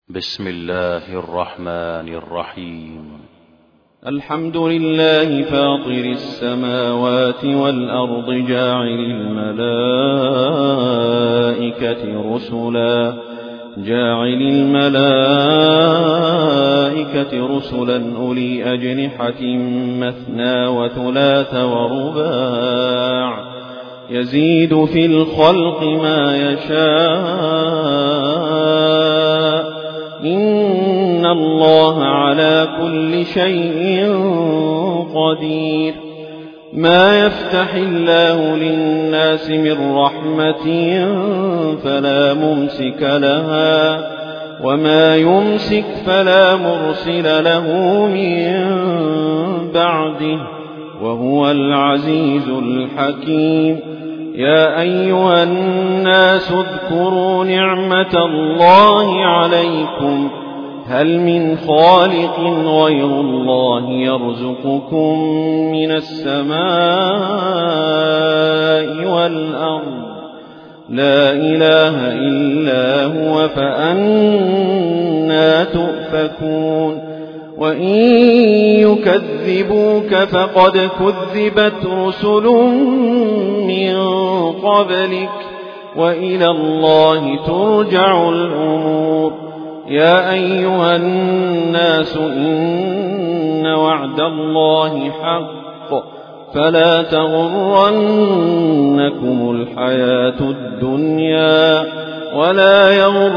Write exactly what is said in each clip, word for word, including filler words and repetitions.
بسم الله الرحمن الرحيم. الحمد لله فاطر السماوات والأرض جاعل الملائكة رسلا جاعل الملائكة رسلا أولي أجنحة مثنى وثلاث ورباع يزيد في الخلق ما يشاء إن الله على كل شيء قدير. ما يفتح الله للناس من رحمة فلا ممسك لها وما يمسك فلا مرسل له من بعده وهو العزيز الحكيم. يا أيها الناس اذكروا نعمة الله عليكم هل من خالق غير الله يرزقكم من السماء والأرض لا إله إلا هو فأنى تؤفكون. وإن يكذبوك فقد كذبت رسل من قبلك وإلى الله ترجع الأمور. يا أيها الناس إن وعد الله حق فلا تغرنكم الحياة الدنيا ولا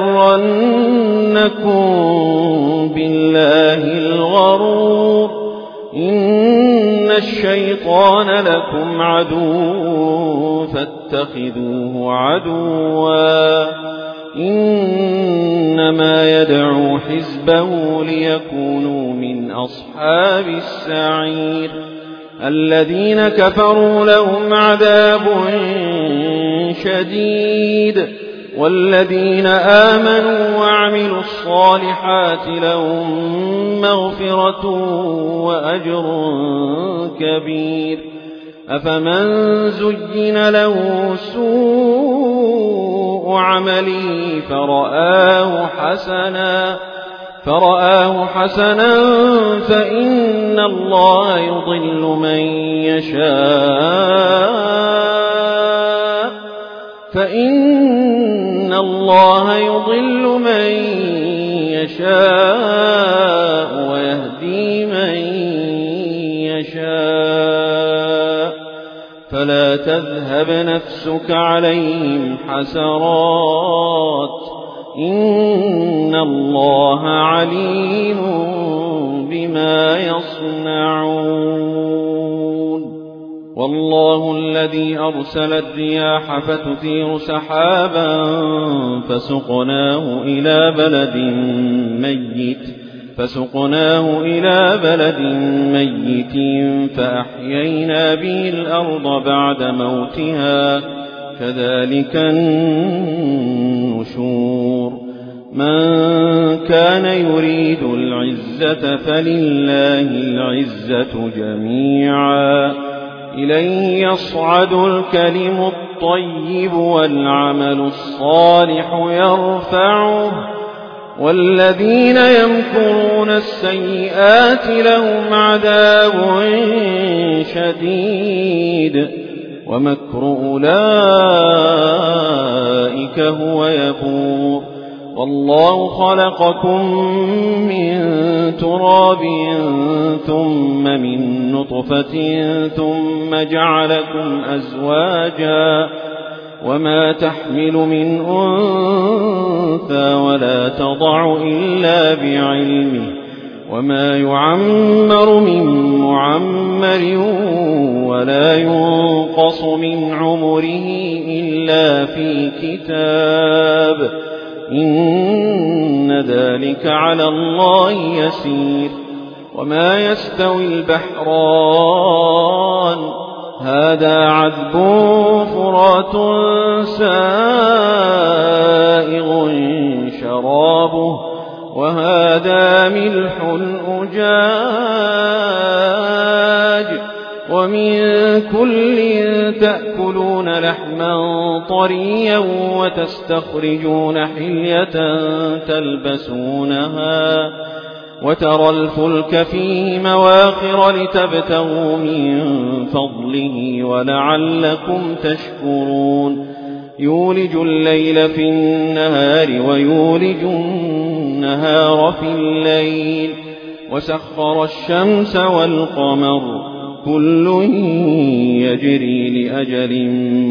يغرنكم بالله الغرور. إن الشيطان لكم عدو فاتخذوه عدوا إنما يدعو حزبه ليكونوا من أصحاب السعير. الذين كفروا لهم عذاب شديد والذين آمنوا وعملوا الصالحات لهم مغفرة وأجر كبير. أفمن زين له سوء عمله فرآه حسنا فرآه حسنا فإن الله يضل من يشاء فإن الله يضل من يشاء ويهدي من يشاء فلا تذهب نفسك عليهم حسرات إن الله عليم بما يصنعون. والله الذي أرسل الرياح فتثير سحابا فسقناه إلى بلد ميت فسقناه إلى بلد ميت فأحيينا به الأرض بعد موتها كذلك النشور. من كان يريد العزة فلله العزة جميعا إليه يصعد الكلم الطيب والعمل الصالح يرفعه والذين يمكرون السيئات لهم عذاب شديد ومكر أولئك هو يبور. والله خلقكم من تراب ثم من نطفة ثم جعلكم أزواجا وما تحمل من أنثى ولا تضع إلا بعلمه وما يعمر من معمر ولا ينقص من عمره إلا في كتاب إن ذلك على الله يسير. وما يستوي البحران هذا عذب فرات سائغ شرابه وهذا ملح أجاج ومن كل تأكلون لحما طريا وتستخرجون حلية تلبسونها وترى الفلك فيه مواخر لتبتغوا من فضله ولعلكم تشكرون يولج الليل في النهار ويولج النهار في الليل وسخر الشمس والقمر كل يجري لأجل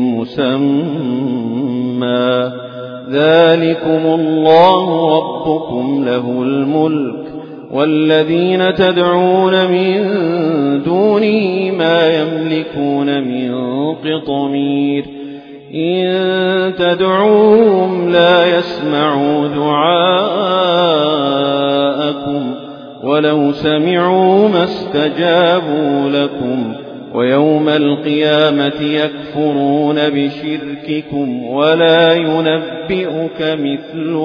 مسمى ذلكم الله ربكم له الملك والذين تدعون من دونه ما يملكون من قطمير إن تدعوهم لا يسمعوا دعاءكم ولو سمعوا ما استجابوا لكم ويوم القيامة يكفرون بشرككم ولا ينبئك مثل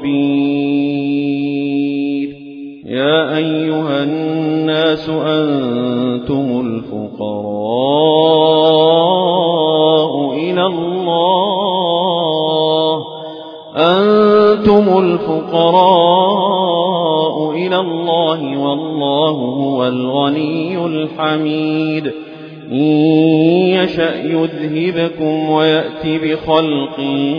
خبير يا أيها الناس أنتم الفقراء إلى الله أنتم الفقراء إلى الله والله هو الغني الحميد إن يشأ يذهبكم ويأت بخلق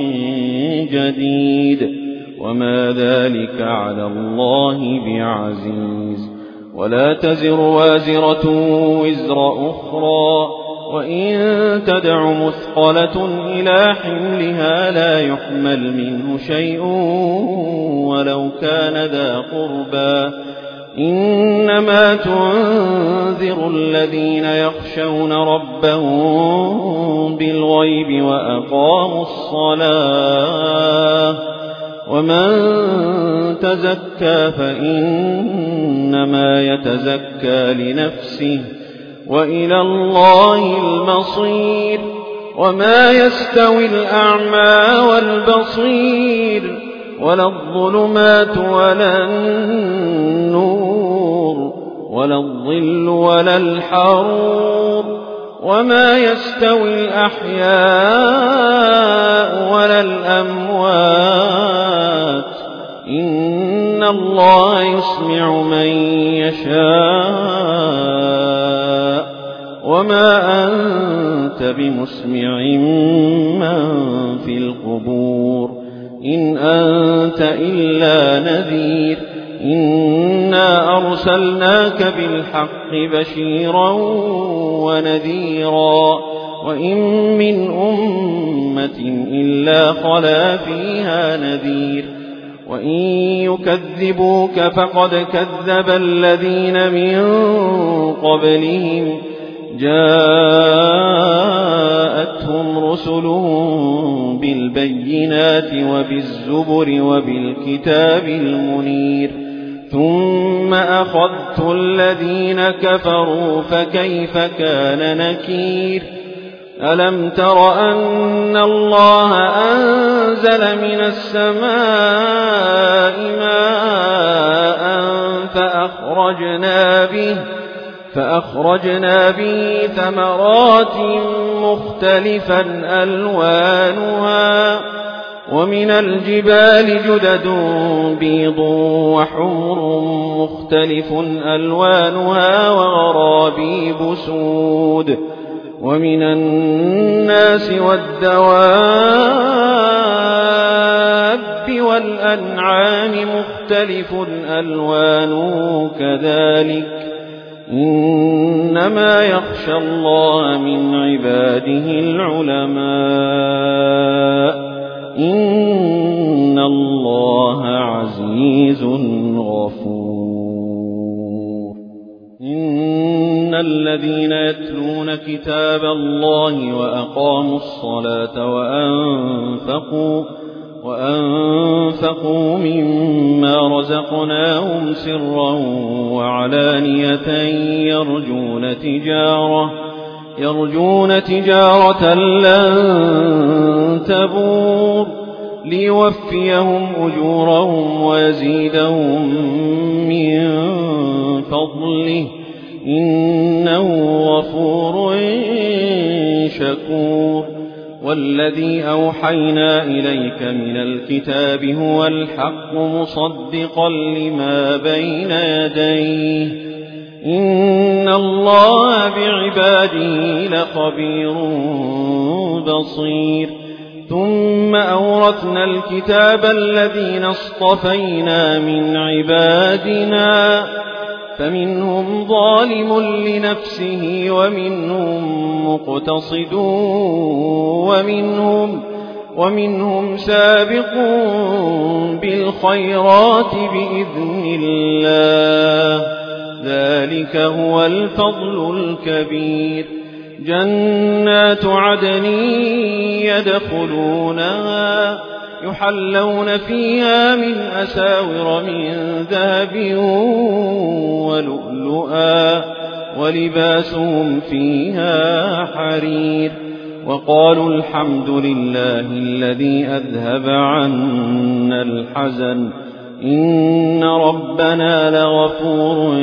جديد وما ذلك على الله بعزيز ولا تزر وازرة وزر أخرى وإن تدع مثقلة إلى حملها لا يحمل منه شيء ولو كان ذا قربى إنما تنذر الذين يخشون ربهم بالغيب وأقاموا الصلاة ومن تزكى فإنما يتزكى لنفسه وإلى الله المصير وما يستوي الأعمى والبصير ولا الظلمات ولا النور ولا الظل ولا الحرور وما يستوي الأحياء ولا الأموات إن الله يسمع من يشاء وما أنت بمسمع من في القبور إن أنت إلا نذير إنا أرسلناك بالحق بشيرا ونذيرا وإن من أمة إلا خلا فيها نذير وإن يكذبوك فقد كذب الذين من قبلهم جاءتهم رسلهم بالبينات وبالزبر وبالكتاب المنير ثم أخذت الذين كفروا فكيف كان نكير ألم تر أن الله أنزل من السماء ماء فأخرجنا به فأخرجنا به ثمرات مختلفا ألوانها ومن الجبال جدد بيض وحمر مختلف ألوانها وغرابيب سود ومن الناس والدواب والأنعام مختلف ألوانه كذلك إنما يخشى الله من عباده العلماء إن الله عزيز غفور إن الذين يتلون كتاب الله وأقاموا الصلاة وأنفقوا وأنفقوا مما رزقناهم سرا وعلانية يرجون تجارة يرجون تجارة لن تبور ليوفيهم أجورهم ويزيدهم من فضله إنه غفور شكور والذي أوحينا إليك من الكتاب هو الحق مصدقا لما بين يديه إن الله بعباده لخبير بصير ثم أورثنا الكتاب الذين اصطفينا من عبادنا فمنهم ظالم لنفسه ومنهم مقتصد ومنهم, ومنهم سابق بالخيرات بإذن الله ذلك هو الفضل الكبير جنات عدن يدخلونها يحلون فيها من أساور من ذهب ولؤلؤا ولباسهم فيها حرير وقالوا الحمد لله الذي أذهب عنا الحزن إن ربنا لغفور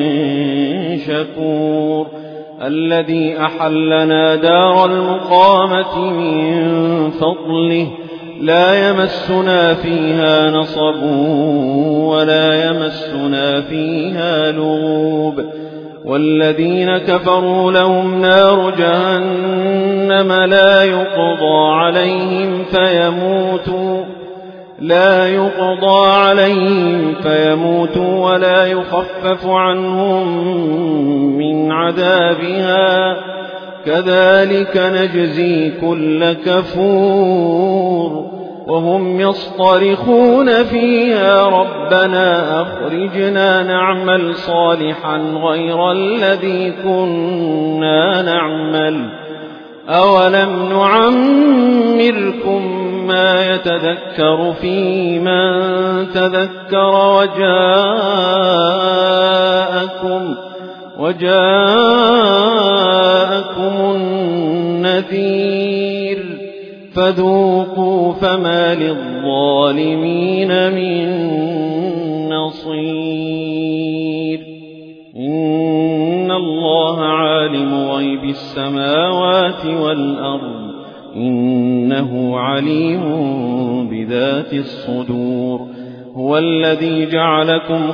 شكور الذي أحلنا دار المقامة من فضله لا يمسنا فيها نصب ولا يمسنا فيها لغوب والذين كفروا لهم نار جهنم لا يقضى عليهم فيموتوا لا يقضى عليهم فيموتوا ولا يخفف عنهم من عذابها كذلك نجزي كل كفور وهم يصطرخون فيها ربنا أخرجنا نعمل صالحا غير الذي كنا نعمل أولم نعمركم ما يتذكر فيه من تذكر وجاءكم وجاءكم النذير فذوقوا فما للظالمين من نصير إن الله عالم غيب السماوات والأرض إنه عليم بذات الصدور هو الذي جعلكم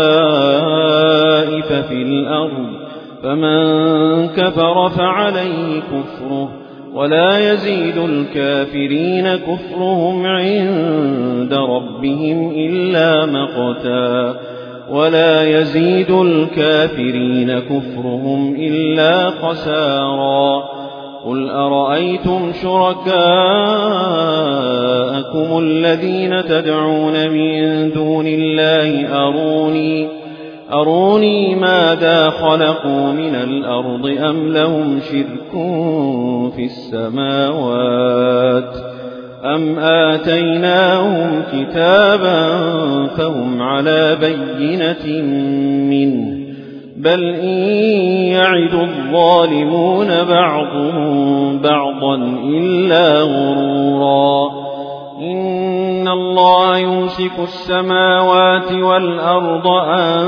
خلائف في الأرض فمن كفر فعليه كفره ولا يزيد الكافرين كفرهم عند ربهم إلا مقتا ولا يزيد الكافرين كفرهم إلا خسارا قل أرأيتم شركاءكم الذين تدعون من دون الله أروني أروني ماذا خلقوا من الأرض أم لهم شرك في السماوات أم آتيناهم كتابا فهم على بينة منه بل إن يعد الظالمون بعضهم بعضا إلا غرورا إن الله يمسك السماوات والأرض أن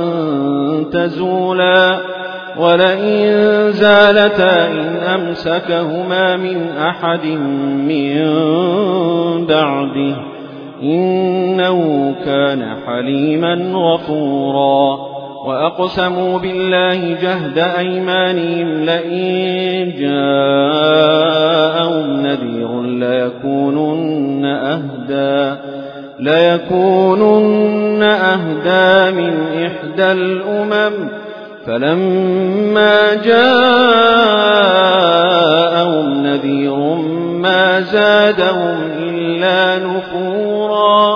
تزولا ولئن زالتا إن أمسكهما من أحد من بعده إنه كان حليما غفورا وأقسموا بالله جهد أيمانهم لئن جاءهم نذير ليكونن أهدى ليكونن أهدى من إحدى الأمم فلما جاءهم نذير ما زادهم إلا نفورا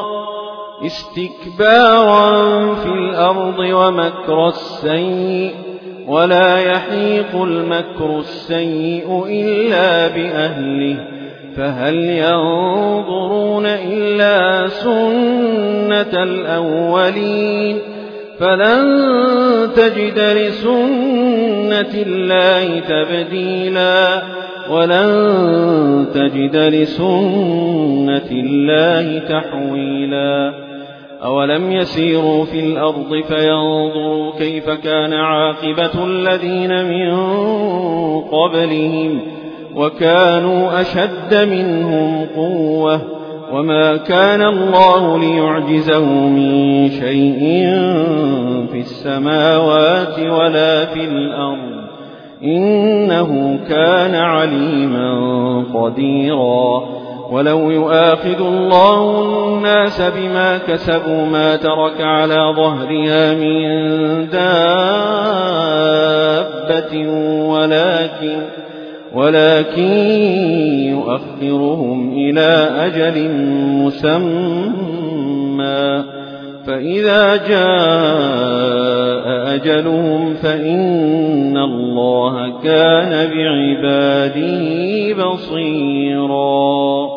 استكبارا في الأرض ومكر السيء ولا يحيق المكر السيء إلا بأهله فهل ينظرون إلا سنة الأولين فلن تجد لسنة الله تبديلا ولن تجد لسنة الله تحويلا أولم يسيروا في الأرض فينظروا كيف كان عاقبة الذين من قبلهم وكانوا أشد منهم قوة وما كان الله ليعجزه من شيء في السماوات ولا في الأرض إنه كان عليما قديرا ولو يؤاخذ الله الناس بما كسبوا ما ترك على ظهرها من دابة ولكن ولكن يؤخرهم إلى أجل مسمى فإذا جاء أجلهم فإن الله كان بعباده بصيرا